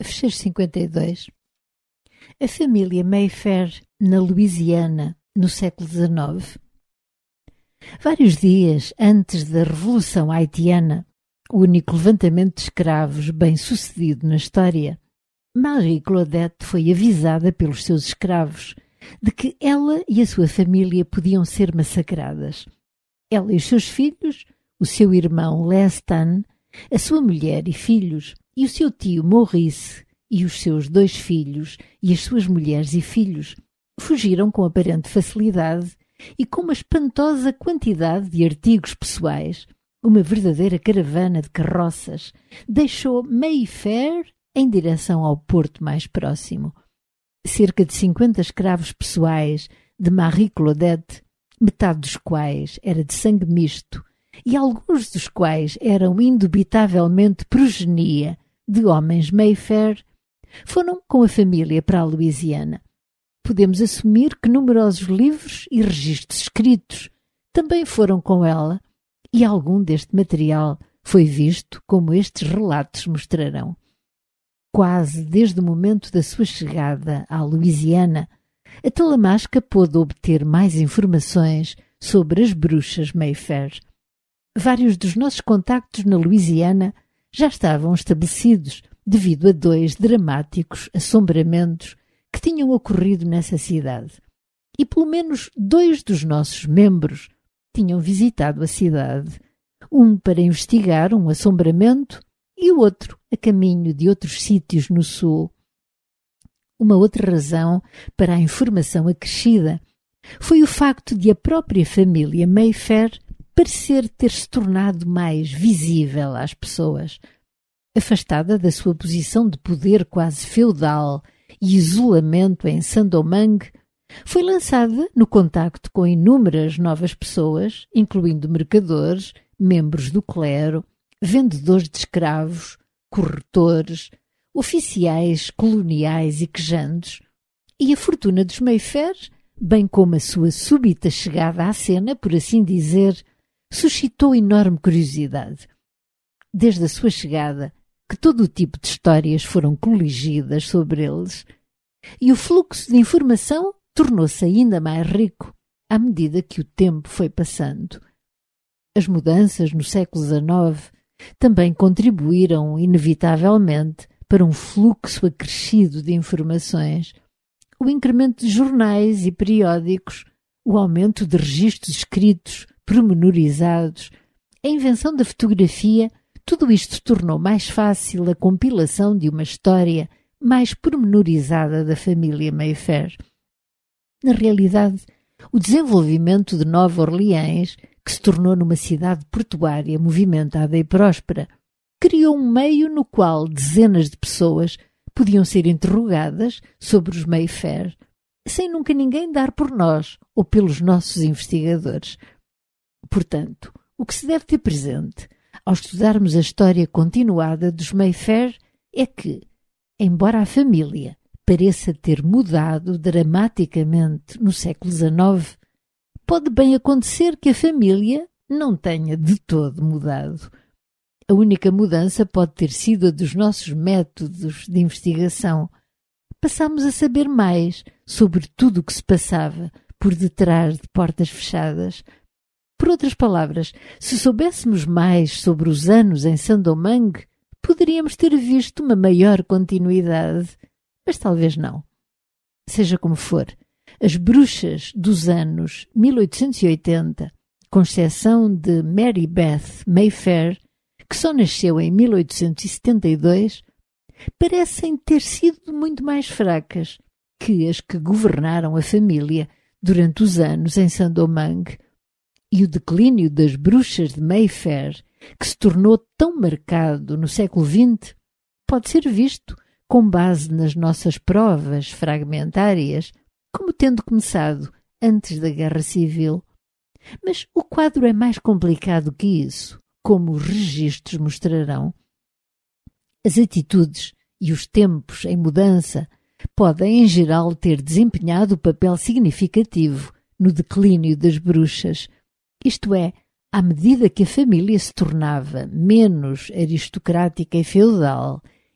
Fecheiro 52. A família Mayfair, na Louisiana, no século XIX. Vários dias antes da Revolução Haitiana, o único levantamento de escravos bem-sucedido na história, Marie Claudette foi avisada pelos seus escravos de que ela e a sua família podiam ser massacradas. Ela e os seus filhos, o seu irmão Lestan, a sua mulher e filhos, e o seu tio Maurice e os seus 2 filhos e as suas mulheres e filhos, fugiram com aparente facilidade e com uma espantosa quantidade de artigos pessoais. Uma verdadeira caravana de carroças deixou Mayfair em direção ao porto mais próximo. Cerca de 50 escravos pessoais de Marie Claudette, metade dos quais era de sangue misto e alguns dos quais eram indubitavelmente progenia de homens Mayfair, foram com a família para a Louisiana. Podemos assumir que numerosos livros e registros escritos também foram com ela, e algum deste material foi visto, como estes relatos mostrarão. Quase desde o momento da sua chegada à Louisiana, a Talamasca pôde obter mais informações sobre as bruxas Mayfair. Vários dos nossos contactos na Louisiana já estavam estabelecidos devido a 2 dramáticos assombramentos que tinham ocorrido nessa cidade. E pelo menos 2 dos nossos membros tinham visitado a cidade, um para investigar um assombramento e o outro a caminho de outros sítios no sul. Uma outra razão para a informação acrescida foi o facto de a própria família Mayfair parecer ter-se tornado mais visível às pessoas. Afastada da sua posição de poder quase feudal e isolamento em Saint-Domingue, foi lançada no contacto com inúmeras novas pessoas, incluindo mercadores, membros do clero, vendedores de escravos, corretores, oficiais coloniais e quejandos, e a fortuna dos Mayfair, bem como a sua súbita chegada à cena, por assim dizer, suscitou enorme curiosidade. Desde a sua chegada, que todo o tipo de histórias foram coligidas sobre eles, e o fluxo de informação tornou-se ainda mais rico à medida que o tempo foi passando. As mudanças no século XIX também contribuíram inevitavelmente para um fluxo acrescido de informações. O incremento de jornais e periódicos, o aumento de registros escritos, pormenorizados, a invenção da fotografia, tudo isto tornou mais fácil a compilação de uma história mais pormenorizada da família Mayfair. Na realidade, o desenvolvimento de Nova Orleans, que se tornou numa cidade portuária movimentada e próspera, criou um meio no qual dezenas de pessoas podiam ser interrogadas sobre os Mayfair, sem nunca ninguém dar por nós ou pelos nossos investigadores. Portanto, o que se deve ter presente ao estudarmos a história continuada dos Mayfair é que, embora a família pareça ter mudado dramaticamente no século XIX, pode bem acontecer que a família não tenha de todo mudado. A única mudança pode ter sido a dos nossos métodos de investigação. Passámos a saber mais sobre tudo o que se passava por detrás de portas fechadas. Por outras palavras, se soubéssemos mais sobre os anos em Saint-Domingue, poderíamos ter visto uma maior continuidade, mas talvez não. Seja como for, as bruxas dos anos 1880, com exceção de Mary Beth Mayfair, que só nasceu em 1872, parecem ter sido muito mais fracas que as que governaram a família durante os anos em Saint-Domingue. E o declínio das bruxas de Mayfair, que se tornou tão marcado no século XX, pode ser visto, com base nas nossas provas fragmentárias, como tendo começado antes da Guerra Civil. Mas o quadro é mais complicado que isso, como os registros mostrarão. As atitudes e os tempos em mudança podem, em geral, ter desempenhado papel significativo no declínio das bruxas, isto é, à medida que a família se tornava menos aristocrática e feudal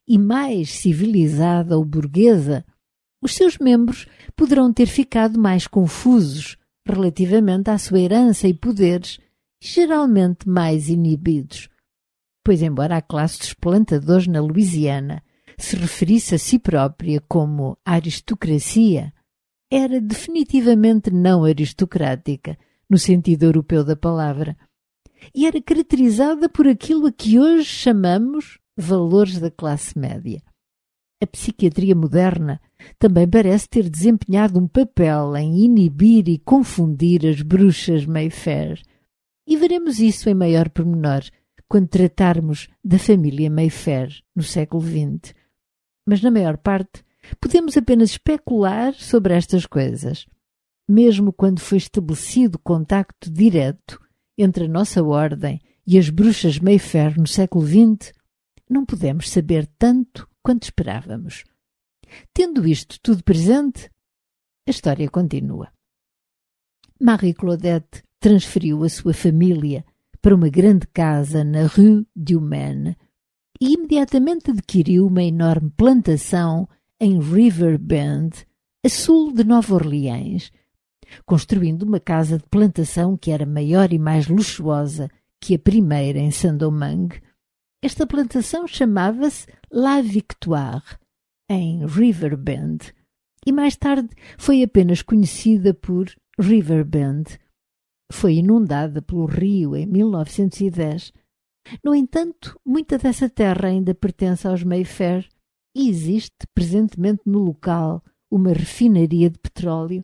e mais civilizada ou burguesa, os seus membros poderão ter ficado mais confusos relativamente à sua herança e poderes, e geralmente mais inibidos. Pois, embora a classe dos plantadores na Louisiana se referisse a si própria como aristocracia, era definitivamente não aristocrática, no sentido europeu da palavra, e era caracterizada por aquilo a que hoje chamamos valores da classe média. A psiquiatria moderna também parece ter desempenhado um papel em inibir e confundir as bruxas Mayfair, e veremos isso em maior pormenor quando tratarmos da família Mayfair no século XX. Mas, na maior parte, podemos apenas especular sobre estas coisas. Mesmo quando foi estabelecido contacto direto entre a nossa ordem e as bruxas Mayfair no século XX, não podemos saber tanto quanto esperávamos. Tendo isto tudo presente, a história continua. Marie Claudette transferiu a sua família para uma grande casa na Rue du Maine e imediatamente adquiriu uma enorme plantação em River Bend, a sul de Nova Orleans, construindo uma casa de plantação que era maior e mais luxuosa que a primeira em Saint-Domingue. Esta plantação chamava-se La Victoire, em River Bend, e mais tarde foi apenas conhecida por River Bend. Foi inundada pelo rio em 1910. No entanto, muita dessa terra ainda pertence aos Mayfair e existe presentemente no local uma refinaria de petróleo.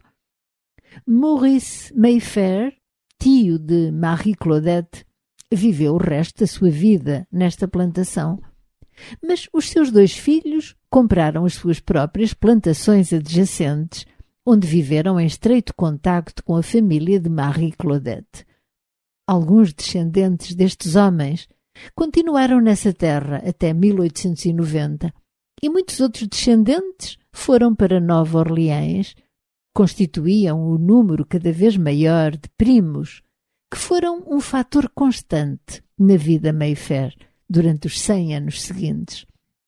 Maurice Mayfair, tio de Marie Claudette, viveu o resto da sua vida nesta plantação. Mas os seus 2 filhos compraram as suas próprias plantações adjacentes, onde viveram em estreito contacto com a família de Marie Claudette. Alguns descendentes destes homens continuaram nessa terra até 1890 e muitos outros descendentes foram para Nova Orleans. Constituíam um número cada vez maior de primos que foram um fator constante na vida Mayfair durante os 100 anos seguintes.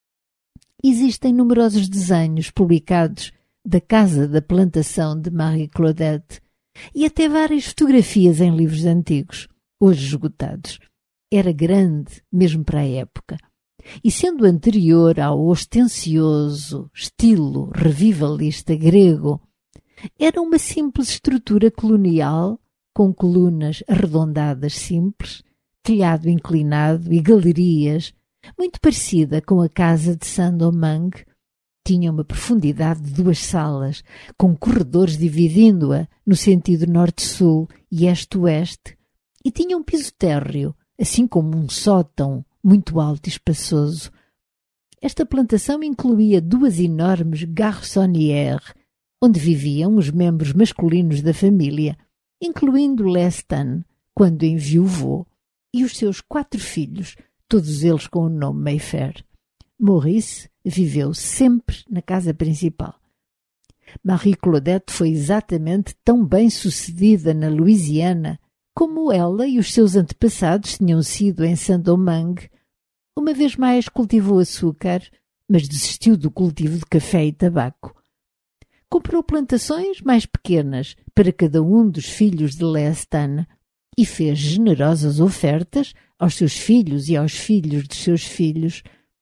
Existem numerosos desenhos publicados da casa da plantação de Marie Claudette e até várias fotografias em livros antigos, hoje esgotados. Era grande mesmo para a época, e sendo anterior ao ostencioso estilo revivalista grego, era uma simples estrutura colonial com colunas arredondadas simples, telhado inclinado e galerias, muito parecida com a casa de Saint-Domingue. Tinha uma profundidade de 2 salas, com corredores dividindo-a no sentido norte-sul e este-oeste, e tinha um piso térreo, assim como um sótão muito alto e espaçoso. Esta plantação incluía 2 enormes garçonnières, onde viviam os membros masculinos da família, incluindo Lestan, quando enviuvou, e os seus 4 filhos, todos eles com o nome Mayfair. Maurice viveu sempre na casa principal. Marie Claudette foi exatamente tão bem sucedida na Louisiana como ela e os seus antepassados tinham sido em Saint-Domingue. Uma vez mais cultivou açúcar, mas desistiu do cultivo de café e tabaco. Comprou plantações mais pequenas para cada um dos filhos de Lestan e fez generosas ofertas aos seus filhos e aos filhos dos seus filhos.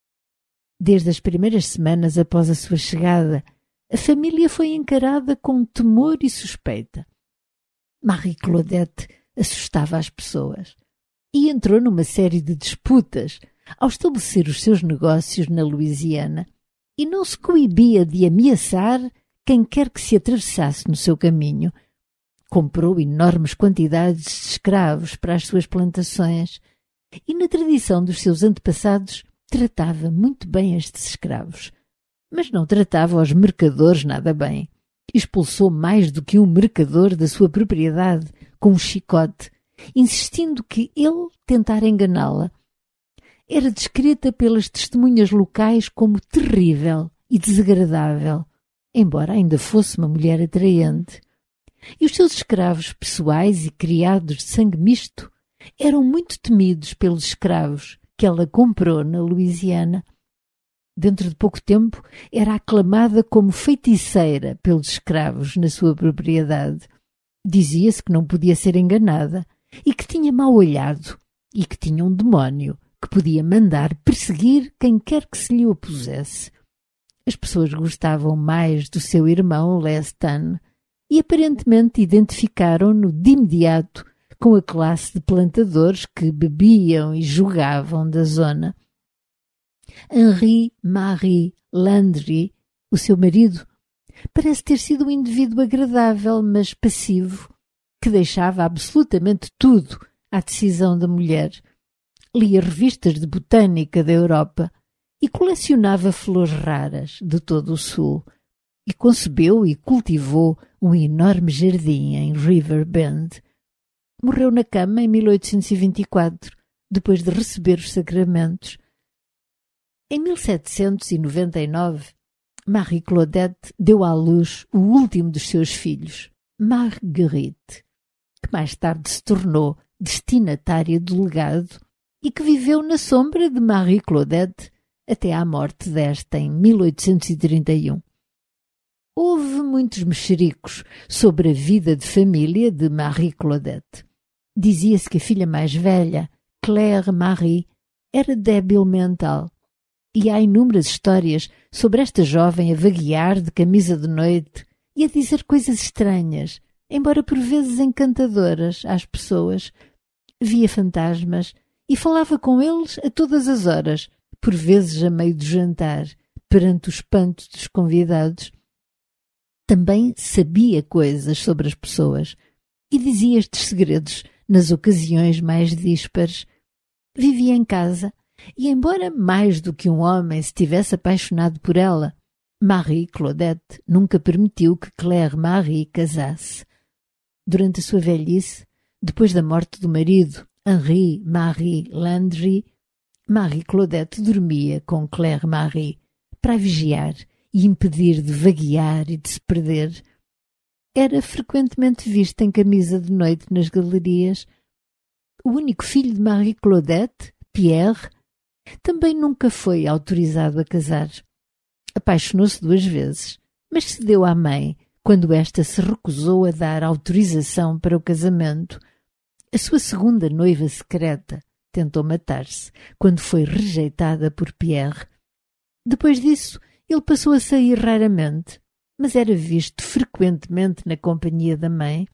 Desde as primeiras semanas após a sua chegada, a família foi encarada com temor e suspeita. Marie Claudette assustava as pessoas e entrou numa série de disputas ao estabelecer os seus negócios na Louisiana e não se coibia de ameaçar quem quer que se atravessasse no seu caminho. Comprou enormes quantidades de escravos para as suas plantações e, na tradição dos seus antepassados, tratava muito bem estes escravos. Mas não tratava os mercadores nada bem. Expulsou mais do que um mercador da sua propriedade com um chicote, insistindo que ele tentara enganá-la. Era descrita pelas testemunhas locais como terrível e desagradável, embora ainda fosse uma mulher atraente. E os seus escravos pessoais e criados de sangue misto eram muito temidos pelos escravos que ela comprou na Louisiana. Dentro de pouco tempo, era aclamada como feiticeira pelos escravos na sua propriedade. Dizia-se que não podia ser enganada e que tinha mau olhado e que tinha um demónio que podia mandar perseguir quem quer que se lhe opusesse. As pessoas gostavam mais do seu irmão Lestan e aparentemente identificaram-no de imediato com a classe de plantadores que bebiam e jogavam da zona. Henri-Marie Landry, o seu marido, parece ter sido um indivíduo agradável, mas passivo, que deixava absolutamente tudo à decisão da mulher. Lia revistas de botânica da Europa e colecionava flores raras de todo o sul, e concebeu e cultivou um enorme jardim em River Bend. Morreu na cama em 1824, depois de receber os sacramentos. Em 1799, Marie Claudette deu à luz o último dos seus filhos, Marguerite, que mais tarde se tornou destinatária do legado e que viveu na sombra de Marie Claudette até à morte desta em 1831. Houve muitos mexericos sobre a vida de família de Marie Claudette. Dizia-se que a filha mais velha, Claire Marie, era débil mental. E há inúmeras histórias sobre esta jovem a vaguear de camisa de noite e a dizer coisas estranhas, embora por vezes encantadoras às pessoas. Via fantasmas e falava com eles a todas as horas, por vezes a meio do jantar, perante o espanto dos convidados. Também sabia coisas sobre as pessoas e dizia estes segredos nas ocasiões mais díspares. Vivia em casa e, embora mais do que um homem se tivesse apaixonado por ela, Marie Claudette nunca permitiu que Claire Marie casasse. Durante a sua velhice, depois da morte do marido, Henri-Marie Landry, Marie Claudette dormia com Claire Marie para a vigiar e impedir de vaguear e de se perder. Era frequentemente vista em camisa de noite nas galerias. O único filho de Marie Claudette, Pierre, também nunca foi autorizado a casar. Apaixonou-se 2 vezes, mas cedeu à mãe quando esta se recusou a dar autorização para o casamento. A sua segunda noiva secreta tentou matar-se quando foi rejeitada por Pierre. Depois disso, ele passou a sair raramente, mas era visto frequentemente na companhia da mãe.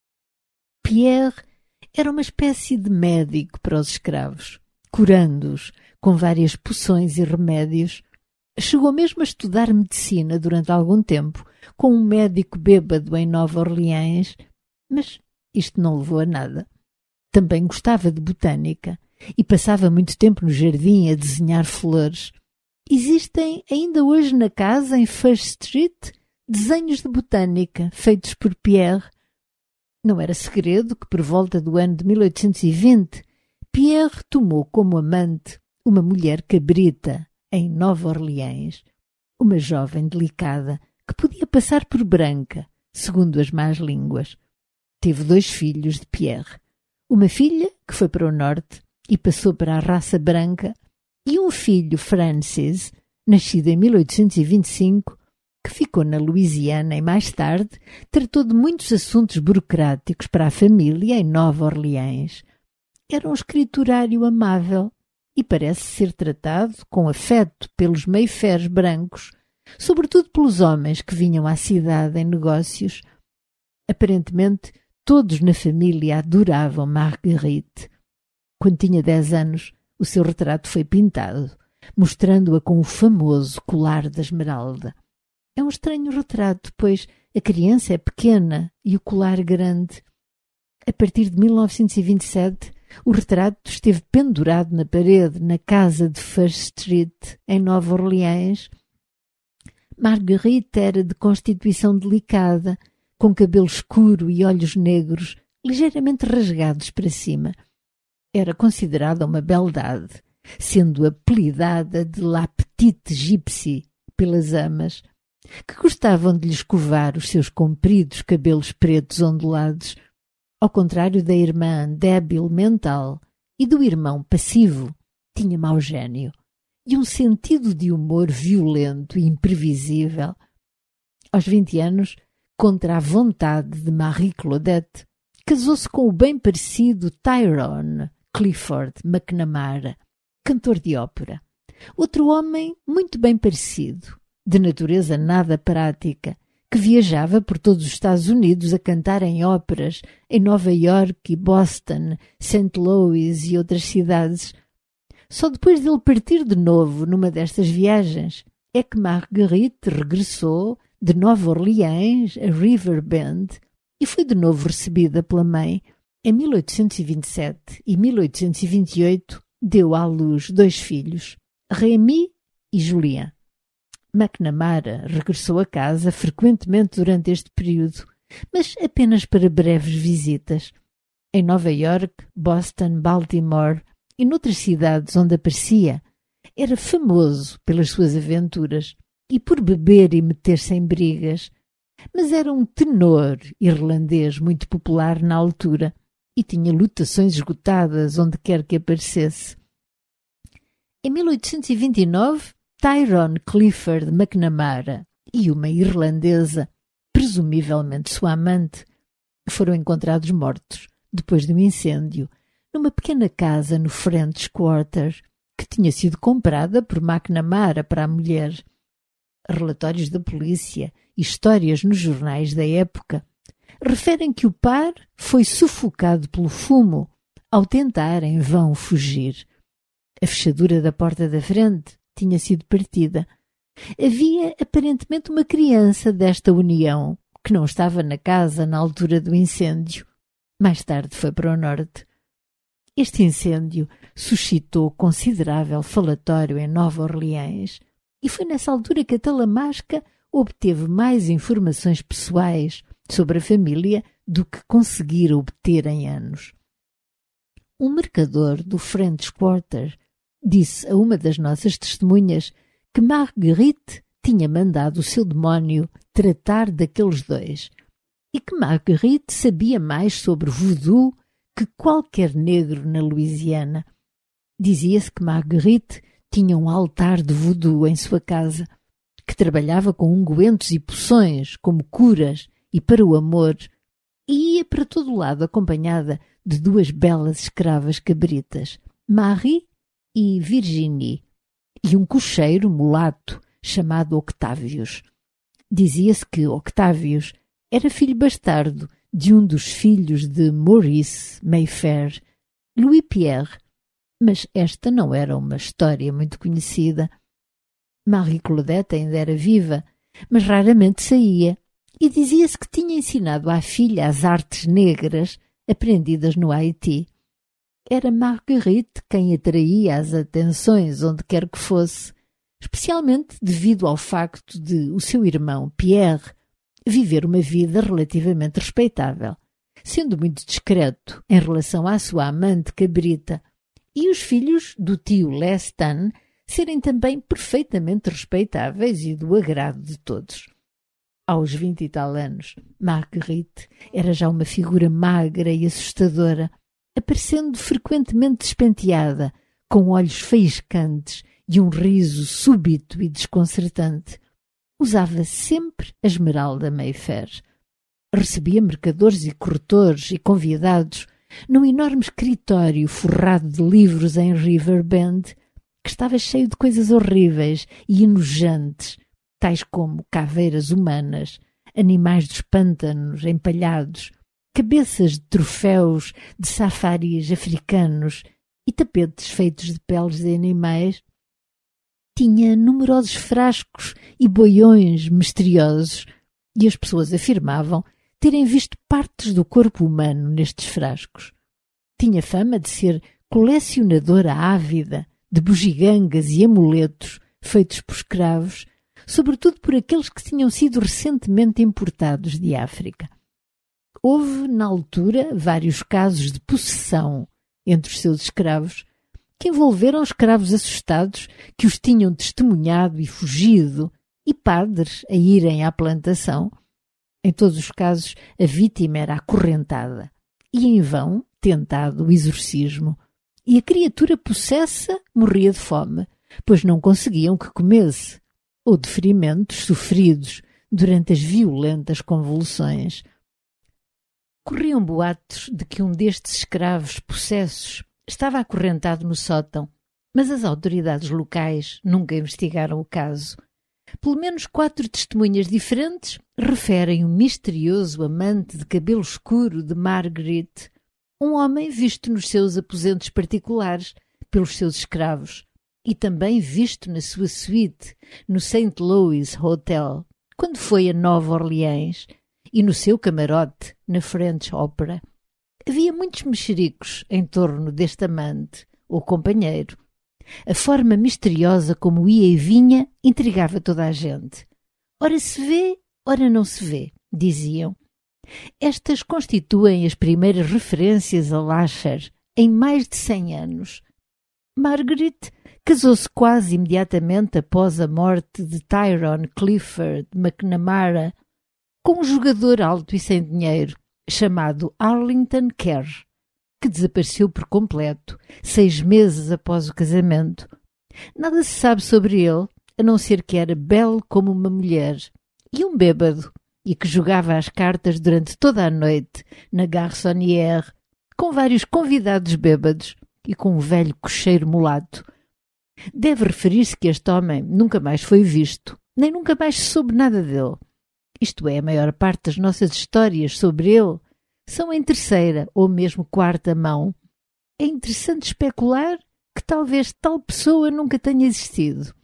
Pierre era uma espécie de médico para os escravos, curando-os com várias poções e remédios. Chegou mesmo a estudar medicina durante algum tempo com um médico bêbado em Nova Orleans, mas isto não levou a nada. Também gostava de botânica e passava muito tempo no jardim a desenhar flores. Existem ainda hoje na casa, em First Street, desenhos de botânica feitos por Pierre. Não era segredo que, por volta do ano de 1820, Pierre tomou como amante uma mulher cabrita em Nova Orleans, uma jovem delicada que podia passar por branca, segundo as más línguas. Teve 2 filhos de Pierre, uma filha que foi para o norte e passou para a raça branca, e um filho, Francis, nascido em 1825, que ficou na Louisiana e mais tarde tratou de muitos assuntos burocráticos para a família em Nova Orleans. Era um escriturário amável e parece ser tratado com afeto pelos Mayfairs brancos, sobretudo pelos homens que vinham à cidade em negócios. Aparentemente, todos na família adoravam Marguerite. Quando tinha 10 anos, o seu retrato foi pintado, mostrando-a com o famoso colar da esmeralda. É um estranho retrato, pois a criança é pequena e o colar grande. A partir de 1927, o retrato esteve pendurado na parede na casa de First Street, em Nova Orleans. Marguerite era de constituição delicada, com cabelo escuro e olhos negros, ligeiramente rasgados para cima. Era considerada uma beldade, sendo apelidada de La Petite Gypsy pelas amas, que gostavam de lhe escovar os seus compridos cabelos pretos ondulados, ao contrário da irmã débil mental e do irmão passivo, tinha mau gênio, e um sentido de humor violento e imprevisível. Aos 20 anos, contra a vontade de Marie Claudette, casou-se com o bem parecido Tyrone Clifford McNamara, cantor de ópera. Outro homem muito bem parecido, de natureza nada prática, que viajava por todos os Estados Unidos a cantar em óperas, em Nova York e Boston, St. Louis e outras cidades. Só depois dele partir de novo numa destas viagens é que Marguerite regressou de Nova Orleans a River Bend e foi de novo recebida pela mãe. Em 1827 e 1828 deu à luz 2 filhos, Rémy e Julien. McNamara regressou a casa frequentemente durante este período, mas apenas para breves visitas. Em Nova York, Boston, Baltimore e noutras cidades onde aparecia, era famoso pelas suas aventuras e por beber e meter-se em brigas, mas era um tenor irlandês muito popular na altura e tinha lotações esgotadas onde quer que aparecesse. Em 1829, Tyrone Clifford McNamara e uma irlandesa, presumivelmente sua amante, foram encontrados mortos depois de um incêndio numa pequena casa no French Quarter que tinha sido comprada por McNamara para a mulher. Relatórios da polícia e histórias nos jornais da época referem que o par foi sufocado pelo fumo ao tentar em vão fugir. A fechadura da porta da frente tinha sido partida. Havia aparentemente uma criança desta união que não estava na casa na altura do incêndio. Mais tarde foi para o norte. Este incêndio suscitou considerável falatório em Nova Orleans e foi nessa altura que a Talamasca obteve mais informações pessoais sobre a família do que conseguira obter em anos. Um mercador do French Quarter disse a uma das nossas testemunhas que Marguerite tinha mandado o seu demónio tratar daqueles 2 e que Marguerite sabia mais sobre voodoo que qualquer negro na Louisiana. Dizia-se que Marguerite tinha um altar de voodoo em sua casa, que trabalhava com ungüentos e poções como curas e para o amor, e ia para todo lado acompanhada de 2 belas escravas cabritas, Marie e Virginie, e um cocheiro mulato chamado Octávius. Dizia-se que Octávius era filho bastardo de um dos filhos de Maurice Mayfair, Louis Pierre, mas esta não era uma história muito conhecida. Marie Claudette ainda era viva, mas raramente saía, e dizia-se que tinha ensinado à filha as artes negras aprendidas no Haiti. Era Marguerite quem atraía as atenções onde quer que fosse, especialmente devido ao facto de o seu irmão Pierre viver uma vida relativamente respeitável, sendo muito discreto em relação à sua amante cabrita, e os filhos do tio Lestan serem também perfeitamente respeitáveis e do agrado de todos. Aos 20 e tal anos, Marguerite era já uma figura magra e assustadora, aparecendo frequentemente despenteada, com olhos faiscantes e um riso súbito e desconcertante. Usava sempre a esmeralda Mayfair. Recebia mercadores e corretores e convidados num enorme escritório forrado de livros em River Bend, que estava cheio de coisas horríveis e enojantes, tais como caveiras humanas, animais dos pântanos empalhados, cabeças de troféus de safaris africanos e tapetes feitos de peles de animais. Tinha numerosos frascos e boiões misteriosos, e as pessoas afirmavam terem visto partes do corpo humano nestes frascos. Tinha fama de ser colecionadora ávida de bugigangas e amuletos feitos por escravos, sobretudo por aqueles que tinham sido recentemente importados de África. Houve, na altura, vários casos de possessão entre os seus escravos, que envolveram escravos assustados que os tinham testemunhado e fugido, e padres a irem à plantação. Em todos os casos, a vítima era acorrentada e, em vão, tentado o exorcismo, e a criatura possessa morria de fome, pois não conseguiam que comesse, ou de ferimentos sofridos durante as violentas convulsões. Corriam boatos de que um destes escravos possessos estava acorrentado no sótão, mas as autoridades locais nunca investigaram o caso. Pelo menos 4 testemunhas diferentes referem o misterioso amante de cabelo escuro de Margaret, um homem visto nos seus aposentos particulares pelos seus escravos e também visto na sua suíte no St. Louis Hotel, quando foi a Nova Orleans, e no seu camarote na French Opera. Havia muitos mexericos em torno deste amante, ou companheiro. A forma misteriosa como ia e vinha intrigava toda a gente. Ora se vê, ora não se vê, diziam. Estas constituem as primeiras referências a Lasher em mais de 100 anos. Margaret casou-se quase imediatamente após a morte de Tyrone Clifford McNamara com um jogador alto e sem dinheiro chamado Arlington Kerr, que desapareceu por completo 6 meses após o casamento. Nada se sabe sobre ele, a não ser que era belo como uma mulher e um bêbado, e que jogava às cartas durante toda a noite na garçonnière com vários convidados bêbados e com um velho cocheiro mulato. Deve referir-se que este homem nunca mais foi visto, nem nunca mais se soube nada dele. Isto é, a maior parte das nossas histórias sobre ele são em terceira ou mesmo quarta mão. É interessante especular que talvez tal pessoa nunca tenha existido.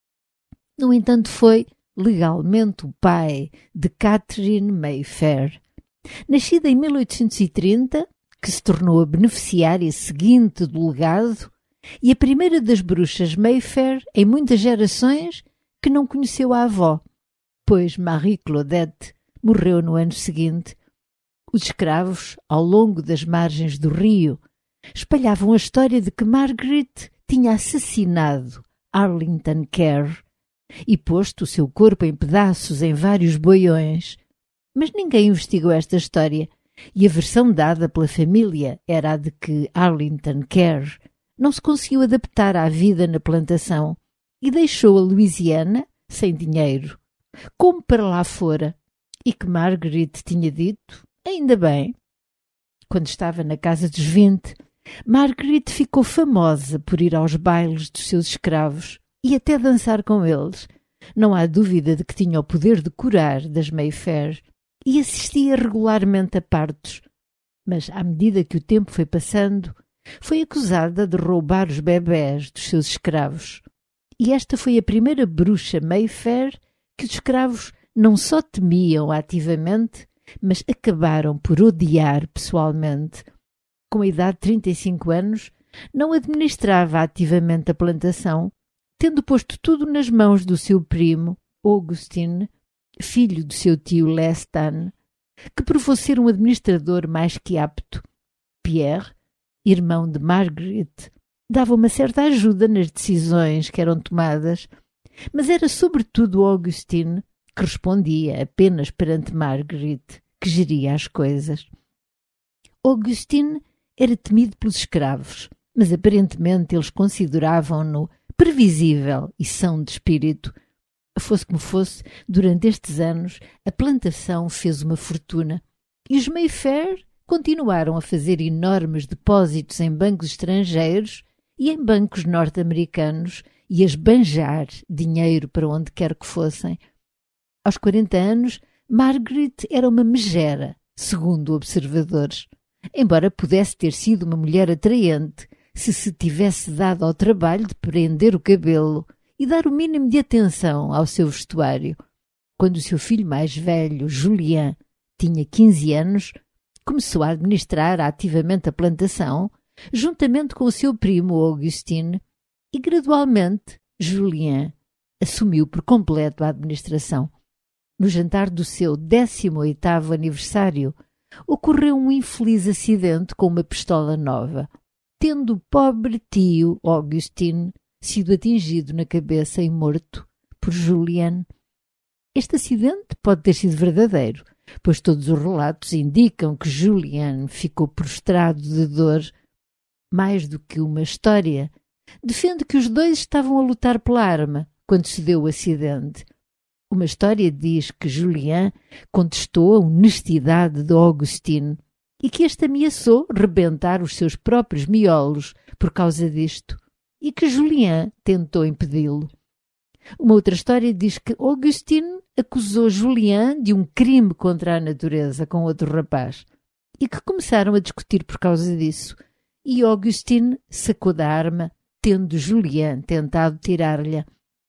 No entanto, foi legalmente o pai de Catherine Mayfair. Nascida em 1830, que se tornou a beneficiária seguinte do legado e a primeira das bruxas Mayfair em muitas gerações que não conheceu a avó, pois Marie Claudette morreu no ano seguinte. Os escravos, ao longo das margens do rio, espalhavam a história de que Margaret tinha assassinado Arlington Kerr e posto o seu corpo em pedaços em vários boiões. Mas ninguém investigou esta história, e a versão dada pela família era a de que Arlington Kerr não se conseguiu adaptar à vida na plantação e deixou a Louisiana sem dinheiro, como para lá fora, e que Margaret tinha dito: ainda bem. Quando estava na casa dos 20, Margaret ficou famosa por ir aos bailes dos seus escravos e até dançar com eles. Não há dúvida de que tinha o poder de curar das Mayfair e assistia regularmente a partos. Mas, à medida que o tempo foi passando, foi acusada de roubar os bebés dos seus escravos. E esta foi a primeira bruxa Mayfair que os escravos não só temiam ativamente, mas acabaram por odiar pessoalmente. Com a idade de 35 anos, não administrava ativamente a plantação, tendo posto tudo nas mãos do seu primo, Augustine, filho do seu tio Lestan, que provou ser um administrador mais que apto. Pierre, irmão de Margaret, dava uma certa ajuda nas decisões que eram tomadas, mas era sobretudo Augustine que respondia apenas perante Margaret, que geria as coisas. Augustine era temido pelos escravos, mas aparentemente eles consideravam-no previsível e são de espírito. Fosse como fosse, durante estes anos a plantação fez uma fortuna e os Mayfair continuaram a fazer enormes depósitos em bancos estrangeiros e em bancos norte-americanos e a esbanjar dinheiro para onde quer que fossem. Aos 40 anos, Margaret era uma megera, segundo observadores, embora pudesse ter sido uma mulher atraente se tivesse dado ao trabalho de prender o cabelo e dar o mínimo de atenção ao seu vestuário. Quando o seu filho mais velho, Julien, tinha 15 anos, começou a administrar ativamente a plantação, juntamente com o seu primo Augustine, e gradualmente Julien assumiu por completo a administração. No jantar do seu 18º aniversário, ocorreu um infeliz acidente com uma pistola nova, tendo o pobre tio Augustine sido atingido na cabeça e morto por Julien. Este acidente pode ter sido verdadeiro, pois todos os relatos indicam que Julien ficou prostrado de dor. Mais do que uma história, defende que os dois estavam a lutar pela arma quando se deu o acidente. Uma história diz que Julien contestou a honestidade de Augustine e que este ameaçou rebentar os seus próprios miolos por causa disto e que Julien tentou impedi-lo. Uma outra história diz que Augustine acusou Julien de um crime contra a natureza com outro rapaz e que começaram a discutir por causa disso e Augustine sacou da arma, tendo Julien tentado tirar-lhe.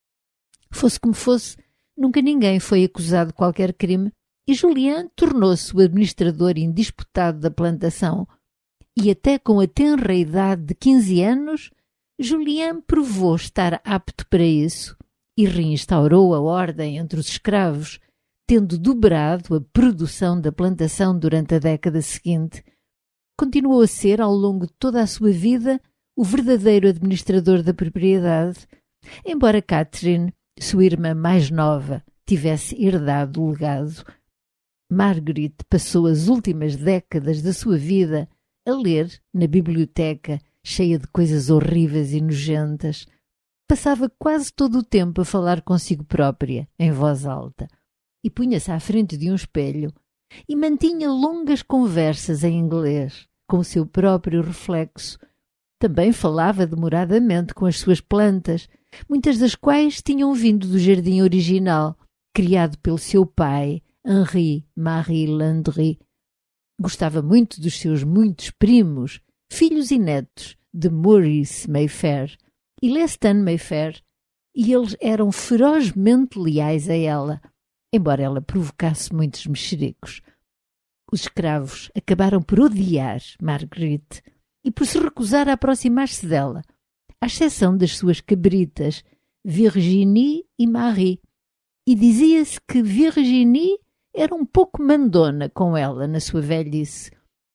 Fosse como fosse, nunca ninguém foi acusado de qualquer crime e Julien tornou-se o administrador indisputado da plantação. E até com a tenra idade de 15 anos, Julien provou estar apto para isso e reinstaurou a ordem entre os escravos, tendo dobrado a produção da plantação durante a década seguinte. Continuou a ser, ao longo de toda a sua vida, o verdadeiro administrador da propriedade, embora Catherine, sua irmã mais nova, tivesse herdado o legado. Marguerite passou as últimas décadas da sua vida a ler na biblioteca, cheia de coisas horríveis e nojentas. Passava quase todo o tempo a falar consigo própria, em voz alta, e punha-se à frente de um espelho e mantinha longas conversas em inglês, com o seu próprio reflexo. Também falava demoradamente com as suas plantas, muitas das quais tinham vindo do jardim original, criado pelo seu pai, Henri-Marie Landry. Gostava muito dos seus muitos primos, filhos e netos de Maurice Mayfair e Lestan Mayfair, e eles eram ferozmente leais a ela, embora ela provocasse muitos mexericos. Os escravos acabaram por odiar Marguerite e por se recusar a aproximar-se dela, à exceção das suas cabritas, Virginie e Marie, e dizia-se que Virginie era um pouco mandona com ela na sua velhice.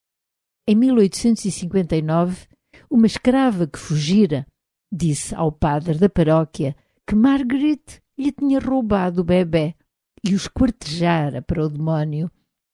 Em 1859, uma escrava que fugira disse ao padre da paróquia que Marguerite lhe tinha roubado o bebé e o esquartejara para o demónio.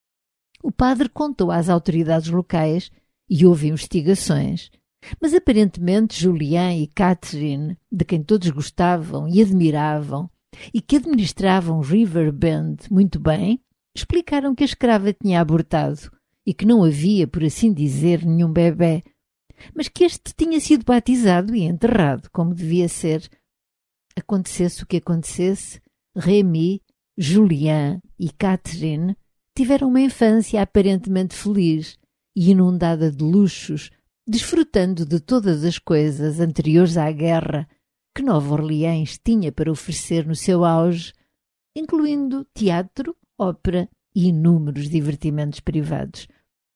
O padre contou às autoridades locais e houve investigações, mas aparentemente Julien e Catherine, de quem todos gostavam e admiravam e que administravam Riverbend muito bem, explicaram que a escrava tinha abortado e que não havia, por assim dizer, nenhum bebé, mas que este tinha sido batizado e enterrado, como devia ser. Acontecesse o que acontecesse, Rémy, Julien e Catherine tiveram uma infância aparentemente feliz e inundada de luxos, desfrutando de todas as coisas anteriores à guerra que Nova Orleans tinha para oferecer no seu auge, incluindo teatro, ópera e inúmeros divertimentos privados.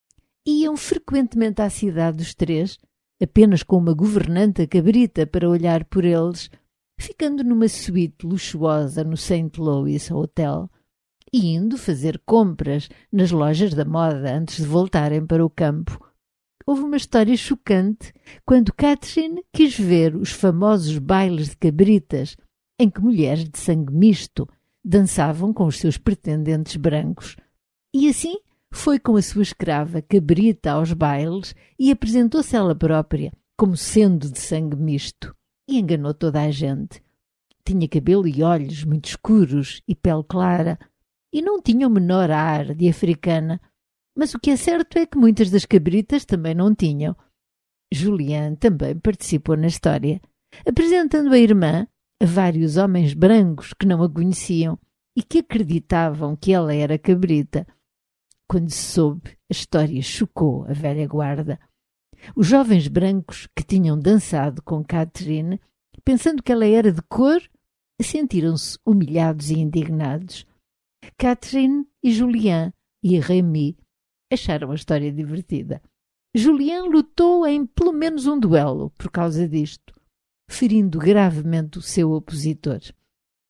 Iam frequentemente à cidade os três, apenas com uma governanta cabrita para olhar por eles, ficando numa suíte luxuosa no St. Louis Hotel e indo fazer compras nas lojas da moda antes de voltarem para o campo. Houve uma história chocante quando Catherine quis ver os famosos bailes de cabritas em que mulheres de sangue misto dançavam com os seus pretendentes brancos. E assim foi com a sua escrava cabrita aos bailes e apresentou-se ela própria como sendo de sangue misto e enganou toda a gente. Tinha cabelo e olhos muito escuros e pele clara e não tinha o menor ar de africana, mas o que é certo é que muitas das cabritas também não tinham. Julien também participou na história, apresentando a irmã a vários homens brancos que não a conheciam e que acreditavam que ela era cabrita. Quando se soube, a história chocou a velha guarda. Os jovens brancos que tinham dançado com Catherine, pensando que ela era de cor, sentiram-se humilhados e indignados. Catherine e Julien e Rémy acharam a história divertida. Julien lutou em pelo menos um duelo por causa disto, ferindo gravemente o seu opositor.